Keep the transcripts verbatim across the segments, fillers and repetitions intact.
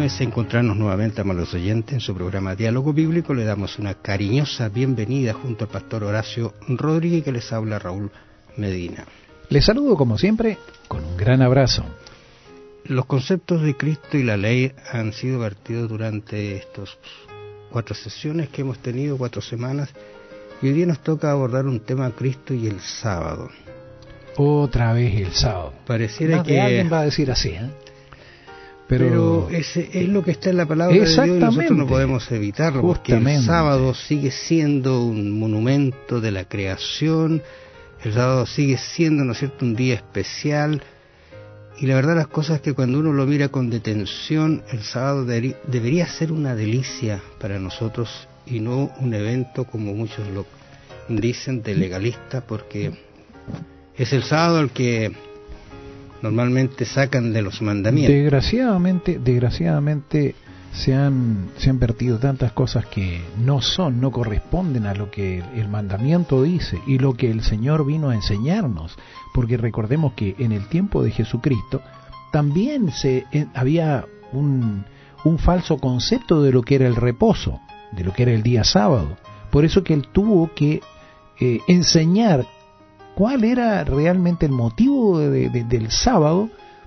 es encontrarnos nuevamente, amados oyentes, en su programa Diálogo Bíblico. Le damos una cariñosa bienvenida junto al pastor Horacio Rodríguez, que les habla Raúl Medina. Les saludo como siempre con un gran abrazo. Los conceptos de Cristo y la ley han sido vertidos durante estas cuatro sesiones que hemos tenido, cuatro semanas, y hoy día nos toca abordar un tema: Cristo y el sábado. Otra vez el sábado. Pareciera Más que de alguien va a decir así, ¿eh? Pero, Pero ese es lo que está en la palabra de Dios y nosotros no podemos evitarlo, porque el sábado sigue siendo un monumento de la creación, el sábado sigue siendo, ¿no es cierto?, un día especial, y la verdad las cosas es que cuando uno lo mira con detención, el sábado de, debería ser una delicia para nosotros y no un evento como muchos lo dicen de legalista, porque es el sábado el que normalmente sacan de los mandamientos. Desgraciadamente, desgraciadamente se han, se han vertido tantas cosas que no son, no corresponden a lo que el mandamiento dice y lo que el Señor vino a enseñarnos, porque recordemos que en el tiempo de Jesucristo también se eh, había un, un falso concepto de lo que era el reposo, de lo que era el día sábado. Por eso que Él tuvo que eh, enseñar cuál era realmente el motivo de, de, del sábado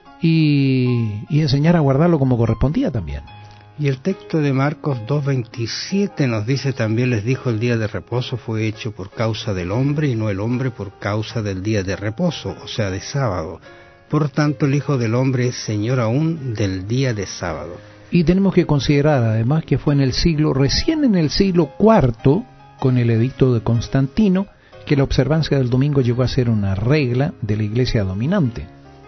y, y enseñar a guardarlo como correspondía también. Y el texto de Marcos dos veintisiete nos dice también: les dijo, el día de reposo fue hecho por causa del hombre y no el hombre por causa del día de reposo, o sea, de sábado. Por tanto, el Hijo del Hombre es Señor aún del día de sábado. Y tenemos que considerar además que fue en el siglo, recién en el siglo cuarto, con el edicto de Constantino, que la observancia del domingo llegó a ser una regla de la iglesia dominante.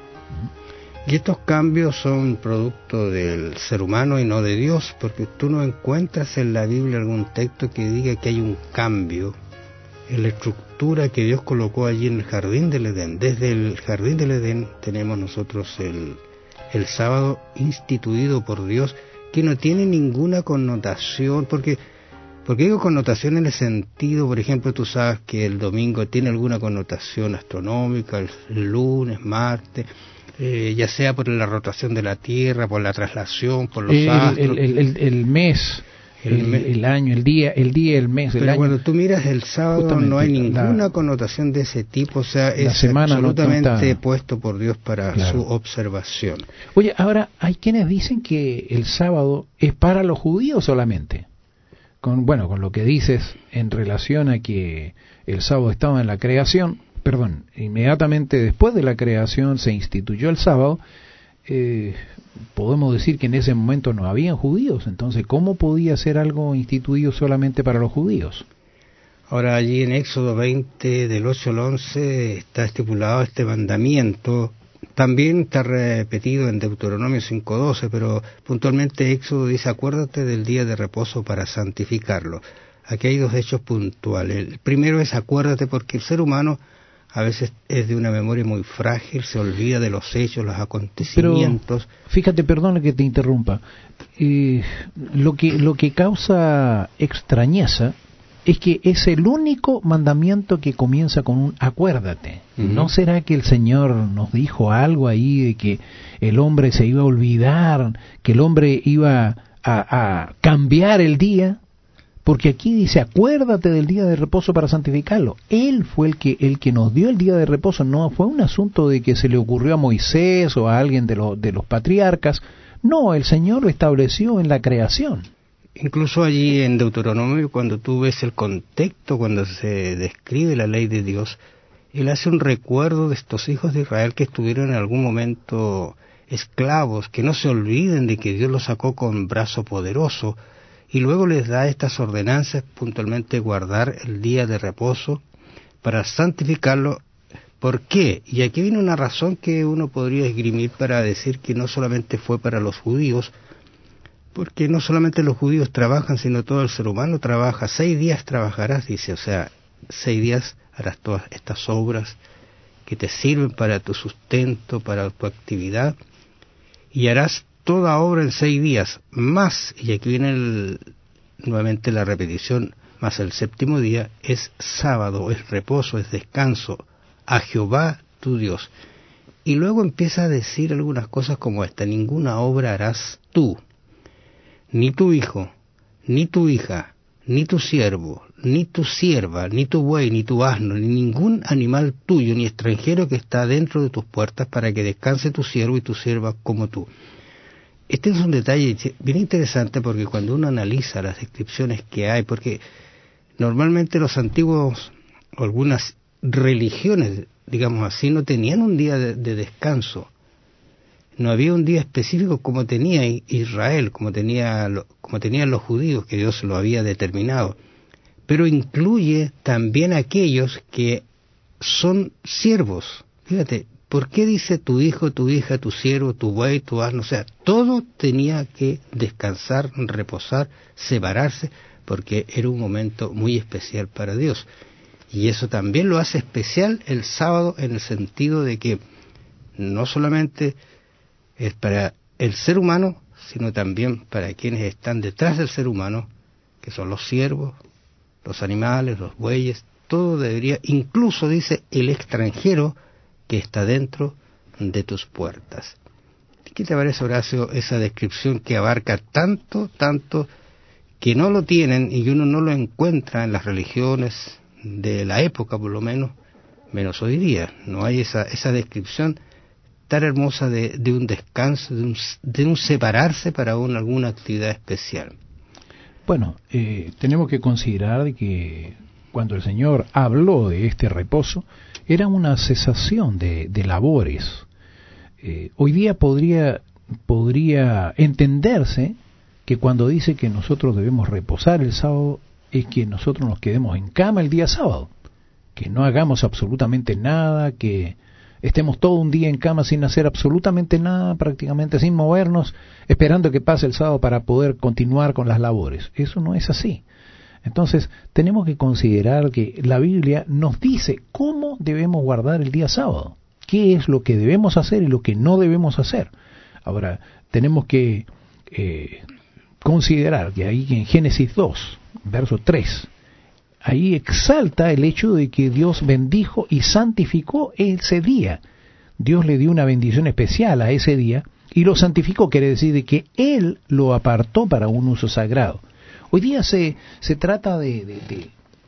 Y estos cambios son producto del ser humano y no de Dios, porque tú no encuentras en la Biblia algún texto que diga que hay un cambio en la estructura que Dios colocó allí en el jardín del Edén. Desde el jardín del Edén tenemos nosotros el, el sábado instituido por Dios, que no tiene ninguna connotación, porque Porque digo connotación en el sentido, por ejemplo, tú sabes que el domingo tiene alguna connotación astronómica, el, el lunes, martes, eh, ya sea por la rotación de la Tierra, por la traslación, por los el, astros. El, el, el mes, el, el, mes. el año, el día, el día, el mes, Pero el año. Cuando tú miras el sábado no hay ninguna la, connotación de ese tipo, o sea, es absolutamente no, no está, puesto por Dios para claro. su observación. Oye, ahora hay quienes dicen que el sábado es para los judíos solamente. Con, bueno, con lo que dices en relación a que el sábado estaba en la creación, perdón, inmediatamente después de la creación se instituyó el sábado, eh, podemos decir que en ese momento no habían judíos, entonces ¿cómo podía ser algo instituido solamente para los judíos? Ahora allí en Éxodo veinte, del ocho al once, está estipulado este mandamiento. También está repetido en Deuteronomio cinco doce, pero puntualmente Éxodo dice: acuérdate del día de reposo para santificarlo. Aquí hay dos hechos puntuales. El primero es acuérdate, porque el ser humano a veces es de una memoria muy frágil, se olvida de los hechos, los acontecimientos. Pero, fíjate, perdona que te interrumpa, eh, lo que, lo que causa extrañeza es que es el único mandamiento que comienza con un acuérdate. Uh-huh. ¿No será que el Señor nos dijo algo ahí de que el hombre se iba a olvidar, que el hombre iba a, a cambiar el día? Porque aquí dice, acuérdate del día de reposo para santificarlo. Él fue el que el que nos dio el día de reposo, no fue un asunto de que se le ocurrió a Moisés o a alguien de, lo, de los patriarcas. No, el Señor lo estableció en la creación. Incluso allí en Deuteronomio, cuando tú ves el contexto, cuando se describe la ley de Dios, Él hace un recuerdo de estos hijos de Israel que estuvieron en algún momento esclavos, que no se olviden de que Dios los sacó con brazo poderoso, y luego les da estas ordenanzas, puntualmente guardar el día de reposo para santificarlo. ¿Por qué? Y aquí viene una razón que uno podría esgrimir para decir que no solamente fue para los judíos, porque no solamente los judíos trabajan, sino todo el ser humano trabaja. Seis días trabajarás, dice, o sea, seis días harás todas estas obras que te sirven para tu sustento, para tu actividad, y harás toda obra en seis días, más, y aquí viene el, nuevamente la repetición, más el séptimo día es sábado, es reposo, es descanso, a Jehová tu Dios. Y luego empieza a decir algunas cosas como esta: ninguna obra harás tú. ni tu hijo, ni tu hija, ni tu siervo, ni tu sierva, ni tu buey, ni tu asno, ni ningún animal tuyo, ni extranjero que está dentro de tus puertas, para que descanse tu siervo y tu sierva como tú. Este es un detalle bien interesante, porque cuando uno analiza las descripciones que hay, porque normalmente los antiguos, algunas religiones, digamos así, no tenían un día de, de descanso. No había un día específico como tenía Israel, como tenía, como tenían los judíos, que Dios lo había determinado. Pero incluye también aquellos que son siervos. Fíjate, ¿por qué dice tu hijo, tu hija, tu siervo, tu buey, tu asno? O sea, todo tenía que descansar, reposar, separarse, porque era un momento muy especial para Dios. Y eso también lo hace especial el sábado, en el sentido de que no solamente es para el ser humano, sino también para quienes están detrás del ser humano, que son los siervos, los animales, los bueyes, todo debería, incluso dice el extranjero que está dentro de tus puertas. ¿Qué te parece, Horacio, esa descripción que abarca tanto, tanto, que no lo tienen y uno no lo encuentra en las religiones de la época, por lo menos, menos hoy día? No hay esa, esa descripción tan hermosa de, de un descanso, de un, de un separarse para un, alguna actividad especial. Bueno, eh, tenemos que considerar que cuando el Señor habló de este reposo, era una cesación de, de labores. Eh, hoy día podría, podría entenderse que cuando dice que nosotros debemos reposar el sábado, es que nosotros nos quedemos en cama el día sábado, que no hagamos absolutamente nada, que estemos todo un día en cama sin hacer absolutamente nada, prácticamente sin movernos, esperando que pase el sábado para poder continuar con las labores. Eso no es así. Entonces, tenemos que considerar que la Biblia nos dice cómo debemos guardar el día sábado, qué es lo que debemos hacer y lo que no debemos hacer. Ahora, tenemos que eh, considerar que ahí en Génesis dos, verso tres, ahí exalta el hecho de que Dios bendijo y santificó ese día. Dios le dio una bendición especial a ese día y lo santificó, quiere decir de que Él lo apartó para un uso sagrado. Hoy día se, se trata de, de, de,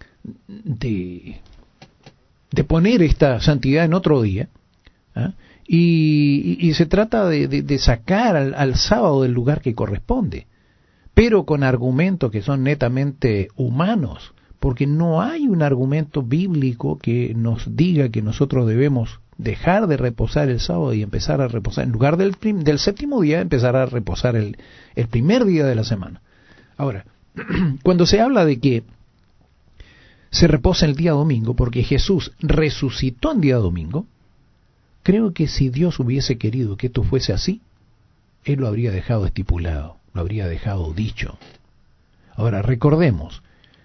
de, de poner esta santidad en otro día, ¿ah? y, y, y se trata de, de, de sacar al, al sábado del lugar que corresponde, pero con argumentos que son netamente humanos, porque no hay un argumento bíblico que nos diga que nosotros debemos dejar de reposar el sábado y empezar a reposar, en lugar del, prim, del séptimo día, empezar a reposar el, el primer día de la semana. Ahora, cuando se habla de que se reposa el día domingo, porque Jesús resucitó en día domingo, creo que si Dios hubiese querido que esto fuese así, Él lo habría dejado estipulado, lo habría dejado dicho. Ahora, recordemos,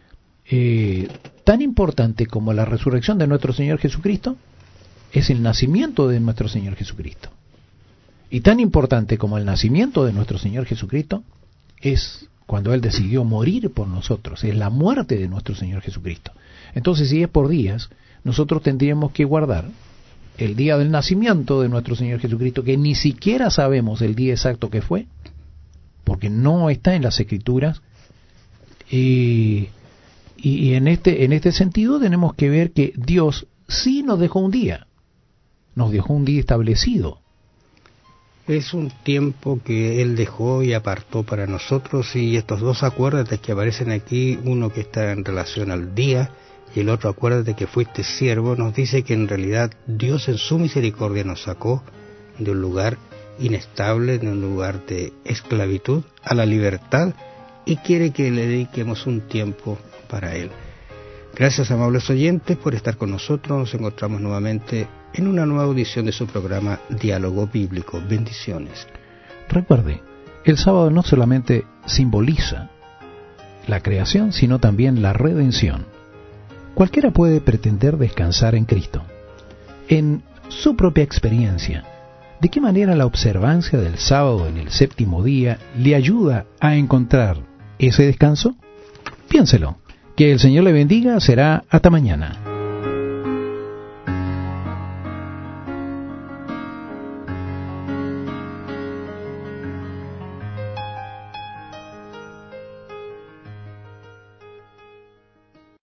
Eh, tan importante como la resurrección de nuestro Señor Jesucristo es el nacimiento de nuestro Señor Jesucristo, y tan importante como el nacimiento de nuestro Señor Jesucristo es cuando Él decidió morir por nosotros, es la muerte de nuestro Señor Jesucristo. Entonces, si es por días, nosotros tendríamos que guardar el día del nacimiento de nuestro Señor Jesucristo, que ni siquiera sabemos el día exacto que fue, porque no está en las Escrituras, y Y en este, en este sentido tenemos que ver que Dios sí nos dejó un día, nos dejó un día establecido. Es un tiempo que Él dejó y apartó para nosotros, y estos dos acuérdate que aparecen aquí, uno que está en relación al día y el otro acuérdate que fuiste siervo, nos dice que en realidad Dios en su misericordia nos sacó de un lugar inestable, de un lugar de esclavitud a la libertad, y quiere que le dediquemos un tiempo para Él. Gracias, amables oyentes, por estar con nosotros. Nos encontramos nuevamente en una nueva audición de su programa Diálogo Bíblico. Bendiciones. Recuerde, el sábado no solamente simboliza la creación, sino también la redención. Cualquiera puede pretender descansar en Cristo. En su propia experiencia, ¿de qué manera la observancia del sábado en el séptimo día le ayuda a encontrar ese descanso? Piénselo. Que el Señor le bendiga. Será hasta mañana.